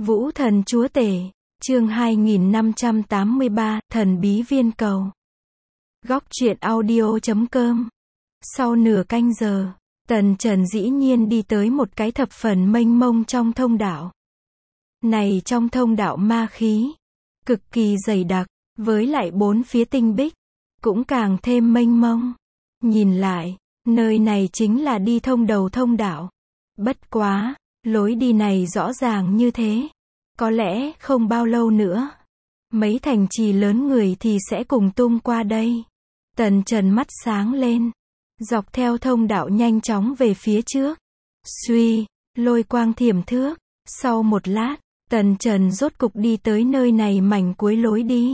Vũ thần chúa tể, chương 2583, thần bí viên cầu. Góc truyện audio.com. Sau nửa canh giờ, Tần Trần dĩ nhiên đi tới một cái thập phần mênh mông trong thông đạo. Này trong thông đạo ma khí, cực kỳ dày đặc, với lại bốn phía tinh bích, cũng càng thêm mênh mông. Nhìn lại, nơi này chính là đi thông đầu thông đạo. Bất quá, lối đi này rõ ràng như thế. Có lẽ không bao lâu nữa, mấy thành trì lớn người thì sẽ cùng tung qua đây. Tần Trần mắt sáng lên, dọc theo thông đạo nhanh chóng về phía trước. Suy, lôi quang thiểm thước. Sau một lát, Tần Trần rốt cục đi tới nơi này mảnh cuối lối đi.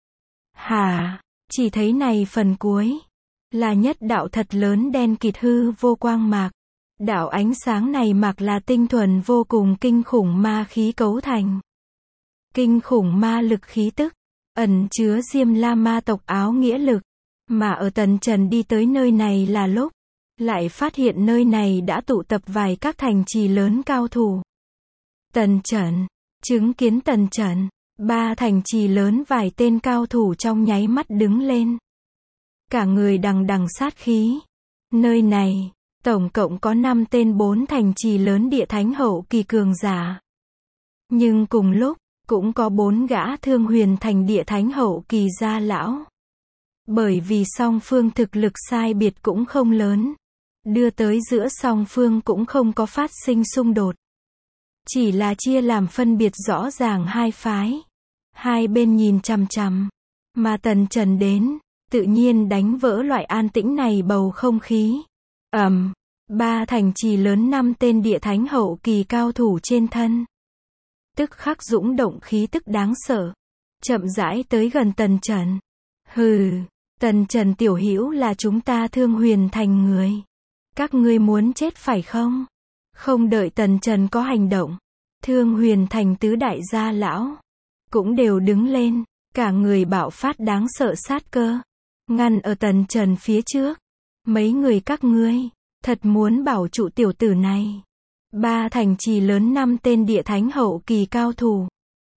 Hả, chỉ thấy này phần cuối là nhất đạo thật lớn đen kịt hư vô quang mạc. Đạo ánh sáng này mạc là tinh thuần vô cùng kinh khủng ma khí cấu thành. Kinh khủng ma lực khí tức, ẩn chứa Diêm La ma tộc áo nghĩa lực. Mà ở Tần Trần đi tới nơi này là lúc, lại phát hiện nơi này đã tụ tập vài các thành trì lớn cao thủ. Tần Trần, chứng kiến Tần Trần, ba thành trì lớn vài tên cao thủ trong nháy mắt đứng lên. Cả người đằng đằng sát khí. Nơi này, tổng cộng có 5 tên 4 thành trì lớn địa thánh hậu kỳ cường giả. Nhưng cùng lúc, cũng có 4 gã thương huyền thành địa thánh hậu kỳ gia lão. Bởi vì song phương thực lực sai biệt cũng không lớn, đưa tới giữa song phương cũng không có phát sinh xung đột. Chỉ là chia làm phân biệt rõ ràng hai phái. Hai bên nhìn chằm chằm. Mà Tần Trần đến, tự nhiên đánh vỡ loại an tĩnh này bầu không khí. Ba thành trì lớn 5 tên địa thánh hậu kỳ cao thủ trên thân. Tức khắc dũng động khí tức đáng sợ. Chậm rãi tới gần Tần Trần. Hừ, Tần Trần tiểu hữu là chúng ta thương huyền thành người. Các ngươi muốn chết phải không? Không đợi Tần Trần có hành động, thương huyền thành tứ đại gia lão cũng đều đứng lên, cả người bạo phát đáng sợ sát cơ, ngăn ở Tần Trần phía trước. Mấy người các ngươi, thật muốn bảo trụ tiểu tử này. Ba thành trì lớn 5 tên địa thánh hậu kỳ cao thủ.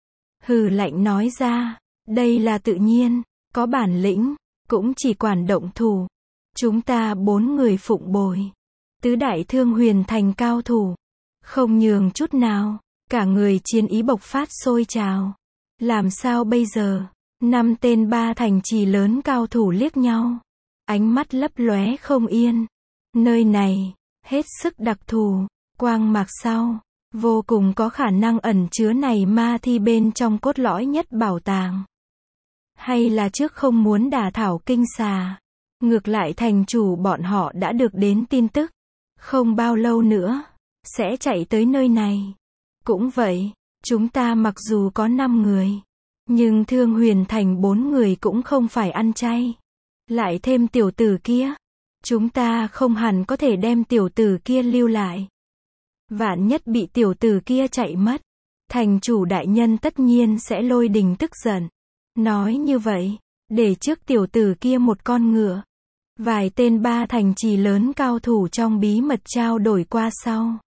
Hừ lạnh nói ra, đây là tự nhiên, có bản lĩnh, cũng chỉ quản động thủ. Chúng ta 4 người phụng bồi. Tứ đại thương huyền thành cao thủ, không nhường chút nào, cả người chiến ý bộc phát sôi trào. Làm sao bây giờ? 5 tên ba thành trì lớn cao thủ liếc nhau, ánh mắt lấp lóe không yên. Nơi này, hết sức đặc thù, quang mạc sau, vô cùng có khả năng ẩn chứa này ma thi bên trong cốt lõi nhất bảo tàng. Hay là trước không muốn đả thảo kinh xà, ngược lại thành chủ bọn họ đã được đến tin tức, không bao lâu nữa, sẽ chạy tới nơi này. Cũng vậy, chúng ta mặc dù có 5 người, nhưng thương huyền thành 4 người cũng không phải ăn chay. Lại thêm tiểu tử kia, chúng ta không hẳn có thể đem tiểu tử kia lưu lại. Vạn nhất bị tiểu tử kia chạy mất, thành chủ đại nhân tất nhiên sẽ lôi đình tức giận. Nói như vậy, để trước tiểu tử kia một con ngựa. Vài tên ba thành trì lớn cao thủ trong bí mật trao đổi qua sau.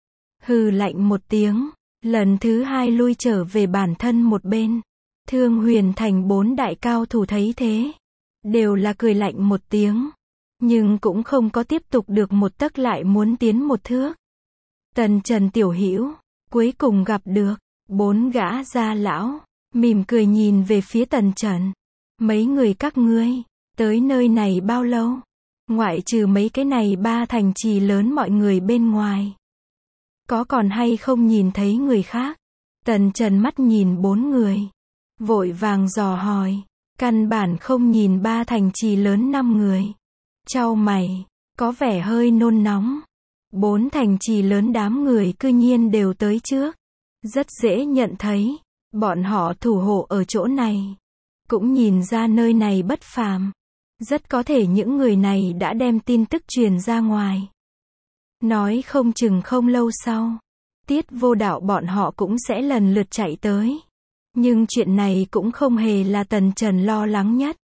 Hừ lạnh một tiếng, lần thứ 2 lui trở về bản thân một bên. Thương huyền thành 4 đại cao thủ thấy thế, đều là cười lạnh một tiếng, nhưng cũng không có tiếp tục được một tấc lại muốn tiến một thước. Tần Trần tiểu hữu, cuối cùng gặp được. 4 gã gia lão, mỉm cười nhìn về phía Tần Trần. Mấy người các ngươi, tới nơi này bao lâu? Ngoại trừ mấy cái này ba thành trì lớn mọi người bên ngoài, có còn hay không nhìn thấy người khác? Tần Trần mắt nhìn 4 người, vội vàng dò hỏi, căn bản không nhìn ba thành trì lớn 5 người. Chau mày, có vẻ hơi nôn nóng. 4 thành trì lớn đám người cư nhiên đều tới trước. Rất dễ nhận thấy, bọn họ thủ hộ ở chỗ này, cũng nhìn ra nơi này bất phàm. Rất có thể những người này đã đem tin tức truyền ra ngoài. Nói không chừng không lâu sau, Tiết Vô Đạo bọn họ cũng sẽ lần lượt chạy tới. Nhưng chuyện này cũng không hề là Tần Trần lo lắng nhất.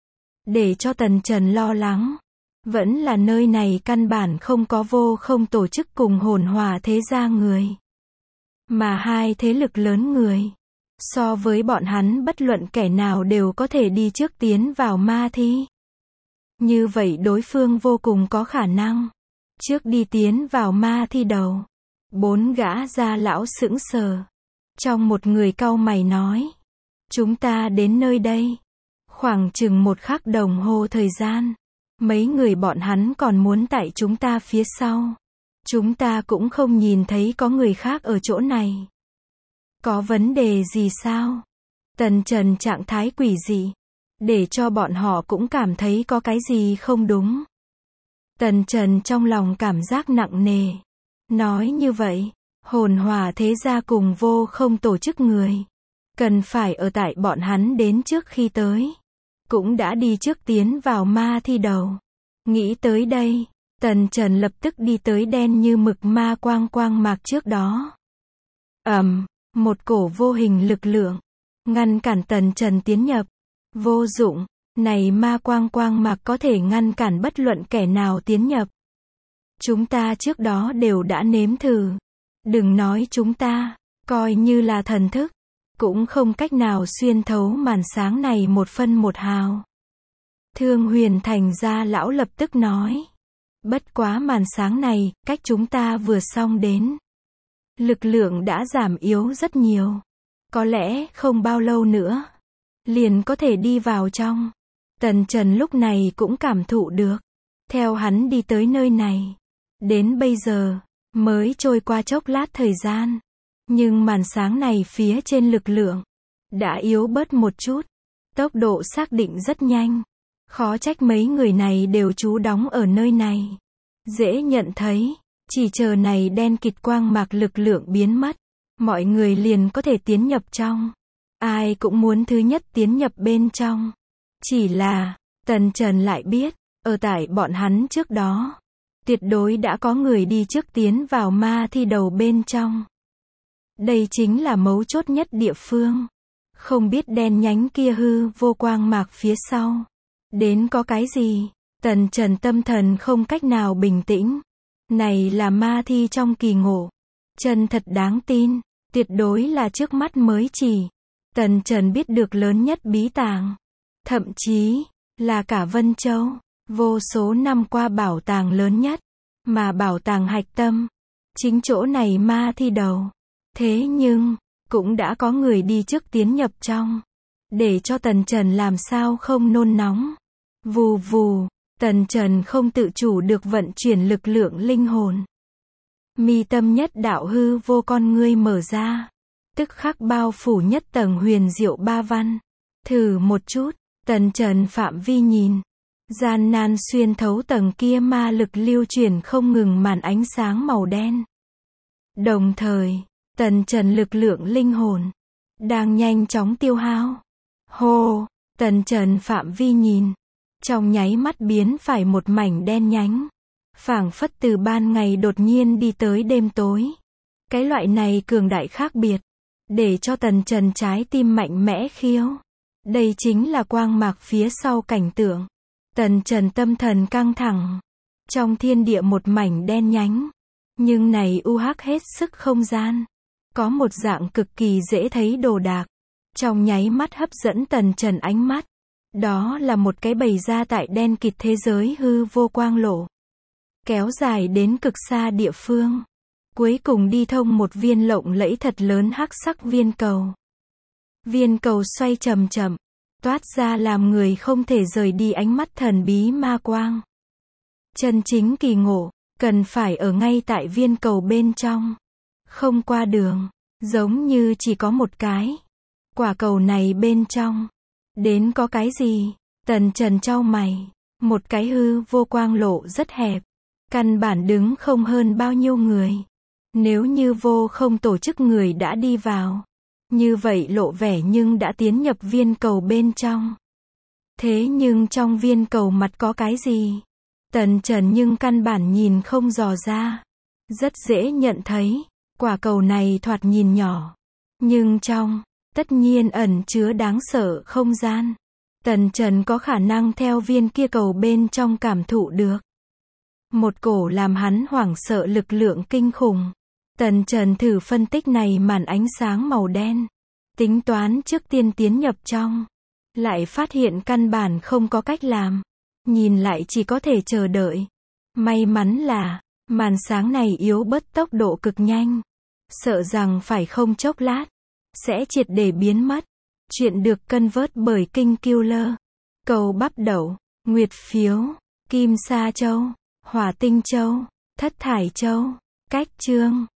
Để cho Tần Trần lo lắng, vẫn là nơi này căn bản không có vô không tổ chức cùng hồn hòa thế gia người. Mà hai thế lực lớn người. So với bọn hắn bất luận kẻ nào đều có thể đi trước tiến vào ma thi. Như vậy đối phương vô cùng có khả năng. Trước đi tiến vào ma thi đầu. 4 gã gia lão sững sờ. Trong một người cau mày nói. Chúng ta đến nơi đây. Khoảng chừng 1 khắc đồng hồ thời gian. Mấy người bọn hắn còn muốn tại chúng ta phía sau. Chúng ta cũng không nhìn thấy có người khác ở chỗ này. Có vấn đề gì sao? Tần Trần trạng thái quỷ dị. Để cho bọn họ cũng cảm thấy có cái gì không đúng. Tần Trần trong lòng cảm giác nặng nề. Nói như vậy, hồn hỏa thế gia cùng vô không tổ chức người. Cần phải ở tại bọn hắn đến trước khi tới. Cũng đã đi trước tiến vào ma thi đầu. Nghĩ tới đây, Tần Trần lập tức đi tới đen như mực ma quang mạc trước đó. Một cổ vô hình lực lượng. Ngăn cản Tần Trần tiến nhập. Vô dụng, này ma quang mạc có thể ngăn cản bất luận kẻ nào tiến nhập. Chúng ta trước đó đều đã nếm thử. Đừng nói chúng ta, coi như là thần thức. Cũng không cách nào xuyên thấu màn sáng này một phân một hào. Thương Huyền Thành gia lão lập tức nói. Bất quá màn sáng này, cách chúng ta vừa xong đến. Lực lượng đã giảm yếu rất nhiều. Có lẽ không bao lâu nữa. Liền có thể đi vào trong. Tần Trần lúc này cũng cảm thụ được. Theo hắn đi tới nơi này. Đến bây giờ, mới trôi qua chốc lát thời gian. Nhưng màn sáng này phía trên lực lượng. Đã yếu bớt một chút. Tốc độ xác định rất nhanh. Khó trách mấy người này đều trú đóng ở nơi này. Dễ nhận thấy. Chỉ chờ này đen kịt quang mạc lực lượng biến mất. Mọi người liền có thể tiến nhập trong. Ai cũng muốn thứ nhất tiến nhập bên trong. Chỉ là, Tần Trần lại biết, ở tại bọn hắn trước đó. Tuyệt đối đã có người đi trước tiến vào ma thi đầu bên trong. Đây chính là mấu chốt nhất địa phương. Không biết đen nhánh kia hư vô quang mạc phía sau. Đến có cái gì? Tần Trần tâm thần không cách nào bình tĩnh. Này là ma thi trong kỳ ngộ. Chân thật đáng tin. Tuyệt đối là trước mắt mới chỉ. Tần Trần biết được lớn nhất bí tàng. Thậm chí, là cả Vân Châu. Vô số năm qua bảo tàng lớn nhất. Mà bảo tàng hạch tâm. Chính chỗ này ma thi đầu. Thế nhưng, cũng đã có người đi trước tiến nhập trong. Để cho Tần Trần làm sao không nôn nóng. Vù vù, Tần Trần không tự chủ được vận chuyển lực lượng linh hồn. Mi tâm nhất đạo hư vô con ngươi mở ra. Tức khắc bao phủ nhất tầng huyền diệu ba văn. Thử một chút, Tần Trần phạm vi nhìn. Gian nan xuyên thấu tầng kia ma lực lưu chuyển không ngừng màn ánh sáng màu đen. Đồng thời, Tần Trần lực lượng linh hồn đang nhanh chóng tiêu hao. Hô, Tần Trần phạm vi nhìn. Trong nháy mắt biến phải một mảnh đen nhánh. Phảng phất từ ban ngày đột nhiên đi tới đêm tối. Cái loại này cường đại khác biệt. Để cho Tần Trần trái tim mạnh mẽ khiêu. Đây chính là quang mạc phía sau cảnh tượng. Tần Trần tâm thần căng thẳng. Trong thiên địa một mảnh đen nhánh. Nhưng này hết sức không gian. Có một dạng cực kỳ dễ thấy đồ đạc. Trong nháy mắt hấp dẫn Tần Trần ánh mắt. Đó là một cái bày ra tại đen kịt thế giới hư vô quang lộ. Kéo dài đến cực xa địa phương. Cuối cùng đi thông một viên lộng lẫy thật lớn hắc sắc viên cầu. Viên cầu xoay chậm chậm. Toát ra làm người không thể rời đi ánh mắt thần bí ma quang. Chân chính kỳ ngộ, cần phải ở ngay tại viên cầu bên trong. Không qua đường, giống như chỉ có một cái. Quả cầu này bên trong. Đến có cái gì? Tần Trần chau mày. Một cái hư vô quang lộ rất hẹp. Căn bản đứng không hơn bao nhiêu người. Nếu như vô không tổ chức người đã đi vào. Như vậy lộ vẻ nhưng đã tiến nhập viên cầu bên trong. Thế nhưng trong viên cầu mặt có cái gì? Tần Trần nhưng căn bản nhìn không dò ra. Rất dễ nhận thấy. Quả cầu này thoạt nhìn nhỏ. Nhưng trong, tất nhiên ẩn chứa đáng sợ không gian. Tần Trần có khả năng theo viên kia cầu bên trong cảm thụ được. Một cổ làm hắn hoảng sợ lực lượng kinh khủng. Tần Trần thử phân tích này màn ánh sáng màu đen. Tính toán trước tiên tiến nhập trong. Lại phát hiện căn bản không có cách làm. Nhìn lại chỉ có thể chờ đợi. May mắn là, màn sáng này yếu bớt tốc độ cực nhanh. Sợ rằng phải không chốc lát, sẽ triệt để biến mất. Chuyện được cân vớt bởi King Killer. Cầu bắp đậu, nguyệt phiếu, kim sa châu, hỏa tinh châu, thất thải châu. Cách chương